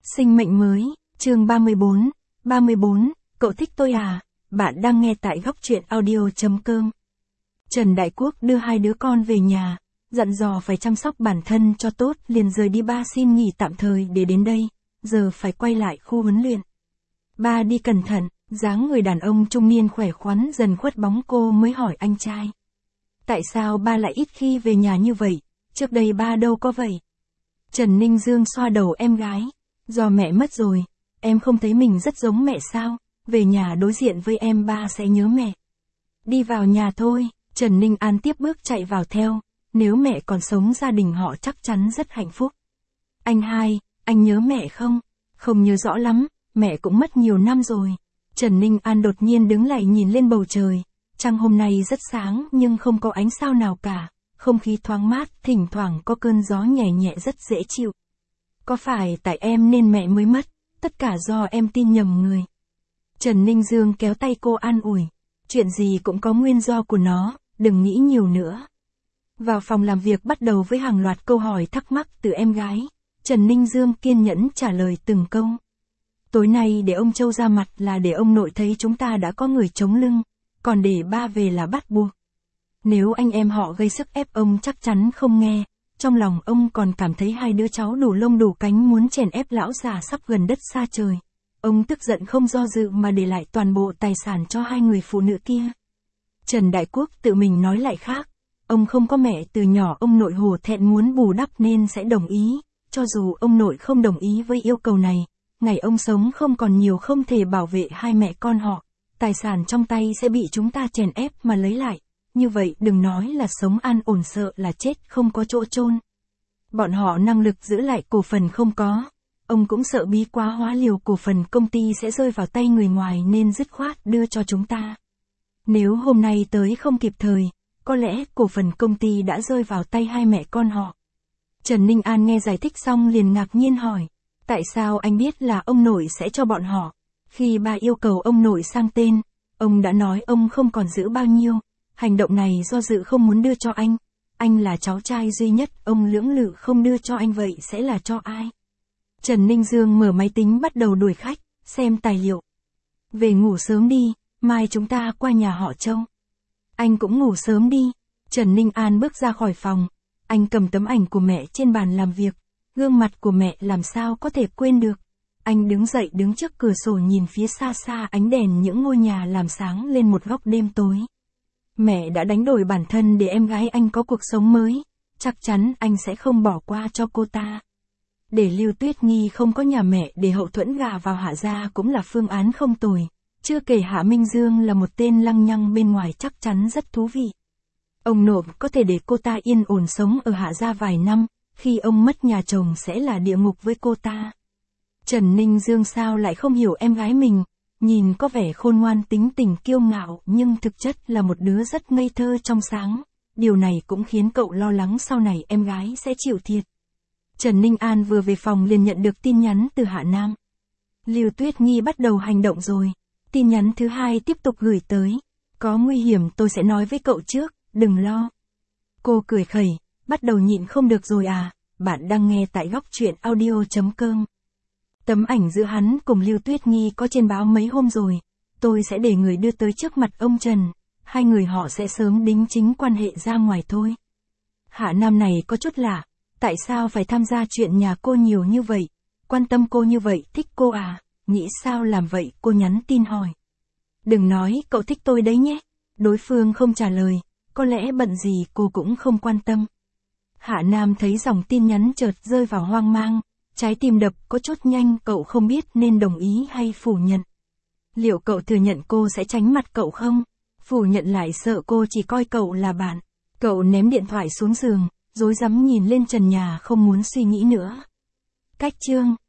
Sinh mệnh mới, chương 34, cậu thích tôi à? Bạn đang nghe tại góc truyện audio.com. Trần Đại Quốc đưa hai đứa con về nhà, dặn dò phải chăm sóc bản thân cho tốt, liền rời đi. Ba xin nghỉ tạm thời để đến đây, giờ phải quay lại khu huấn luyện. Ba đi cẩn thận, dáng người đàn ông trung niên khỏe khoắn dần khuất bóng. Cô mới hỏi anh trai: tại sao ba lại ít khi về nhà như vậy, trước đây ba đâu có vậy? Trần Ninh Dương xoa đầu em gái: do mẹ mất rồi, em không thấy mình rất giống mẹ sao? Về nhà đối diện với em ba sẽ nhớ mẹ. Đi vào nhà thôi. Trần Ninh An tiếp bước chạy vào theo. Nếu mẹ còn sống gia đình họ chắc chắn rất hạnh phúc. Anh hai, anh nhớ mẹ không? Không nhớ rõ lắm, mẹ cũng mất nhiều năm rồi. Trần Ninh An đột nhiên đứng lại nhìn lên bầu trời. Trăng hôm nay rất sáng nhưng không có ánh sao nào cả. Không khí thoáng mát, thỉnh thoảng có cơn gió nhẹ nhẹ rất dễ chịu. Có phải tại em nên mẹ mới mất? Tất cả do em tin nhầm người. Trần Ninh Dương kéo tay cô an ủi: chuyện gì cũng có nguyên do của nó, đừng nghĩ nhiều nữa. Vào phòng làm việc bắt đầu với hàng loạt câu hỏi thắc mắc từ em gái. Trần Ninh Dương kiên nhẫn trả lời từng câu. Tối nay để ông Châu ra mặt là để ông nội thấy chúng ta đã có người chống lưng, còn để ba về là bắt buộc. Nếu anh em họ gây sức ép ông chắc chắn không nghe. Trong lòng ông còn cảm thấy hai đứa cháu đủ lông đủ cánh muốn chèn ép lão già sắp gần đất xa trời. Ông tức giận không do dự mà để lại toàn bộ tài sản cho hai người phụ nữ kia. Trần Đại Quốc tự mình nói lại khác. Ông không có mẹ từ nhỏ, ông nội hổ thẹn muốn bù đắp nên sẽ đồng ý. Cho dù ông nội không đồng ý với yêu cầu này, ngày ông sống không còn nhiều, không thể bảo vệ hai mẹ con họ. Tài sản trong tay sẽ bị chúng ta chèn ép mà lấy lại. Như vậy đừng nói là sống an ổn, sợ là chết không có chỗ chôn. Bọn họ năng lực giữ lại cổ phần không có. Ông cũng sợ bí quá hóa liều cổ phần công ty sẽ rơi vào tay người ngoài nên dứt khoát đưa cho chúng ta. Nếu hôm nay tới không kịp thời, có lẽ cổ phần công ty đã rơi vào tay hai mẹ con họ. Trần Ninh An nghe giải thích xong liền ngạc nhiên hỏi: tại sao anh biết là ông nội sẽ cho bọn họ? Khi ba yêu cầu ông nội sang tên, ông đã nói ông không còn giữ bao nhiêu. Hành động này do dự không muốn đưa cho anh. Anh là cháu trai duy nhất, ông lưỡng lự không đưa cho anh vậy sẽ là cho ai? Trần Ninh Dương mở máy tính bắt đầu đuổi khách, xem tài liệu. Về ngủ sớm đi, mai chúng ta qua nhà họ Châu. Anh cũng ngủ sớm đi. Trần Ninh An bước ra khỏi phòng. Anh cầm tấm ảnh của mẹ trên bàn làm việc. Gương mặt của mẹ làm sao có thể quên được. Anh đứng dậy đứng trước cửa sổ nhìn phía xa xa ánh đèn những ngôi nhà làm sáng lên một góc đêm tối. Mẹ đã đánh đổi bản thân để em gái anh có cuộc sống mới. Chắc chắn anh sẽ không bỏ qua cho cô ta. Để Lưu Tuyết Nghi không có nhà mẹ để hậu thuẫn gả vào Hạ gia cũng là phương án không tồi. Chưa kể Hạ Minh Dương là một tên lăng nhăng bên ngoài chắc chắn rất thú vị. Ông nội có thể để cô ta yên ổn sống ở Hạ gia vài năm, khi ông mất nhà chồng sẽ là địa ngục với cô ta. Trần Ninh Dương sao lại không hiểu em gái mình, nhìn có vẻ khôn ngoan tính tình kiêu ngạo nhưng thực chất là một đứa rất ngây thơ trong sáng. Điều này cũng khiến cậu lo lắng sau này em gái sẽ chịu thiệt. Trần Ninh An vừa về phòng liền nhận được tin nhắn từ Hạ Nam. Lưu Tuyết Nghi bắt đầu hành động rồi. Tin nhắn thứ hai tiếp tục gửi tới. Có nguy hiểm tôi sẽ nói với cậu trước, đừng lo. Cô cười khẩy, bắt đầu nhịn không được rồi à? Bạn đang nghe tại góc truyện audio.com. Tấm ảnh giữa hắn cùng Lưu Tuyết Nghi có trên báo mấy hôm rồi. Tôi sẽ để người đưa tới trước mặt ông Trần. Hai người họ sẽ sớm đính chính quan hệ ra ngoài thôi. Hạ Nam này có chút lạ. Tại sao phải tham gia chuyện nhà cô nhiều như vậy? Quan tâm cô như vậy, thích cô à? Nghĩ sao làm vậy? Cô nhắn tin hỏi. Đừng nói cậu thích tôi đấy nhé. Đối phương không trả lời. Có lẽ bận gì cô cũng không quan tâm. Hạ Nam thấy dòng tin nhắn chợt rơi vào hoang mang. Trái tim đập có chút nhanh. Cậu không biết nên đồng ý hay phủ nhận. Liệu cậu thừa nhận cô sẽ tránh mặt cậu không? Phủ nhận lại sợ cô chỉ coi cậu là bạn. Cậu ném điện thoại xuống giường, rối rắm nhìn lên trần nhà không muốn suy nghĩ nữa. Cách chương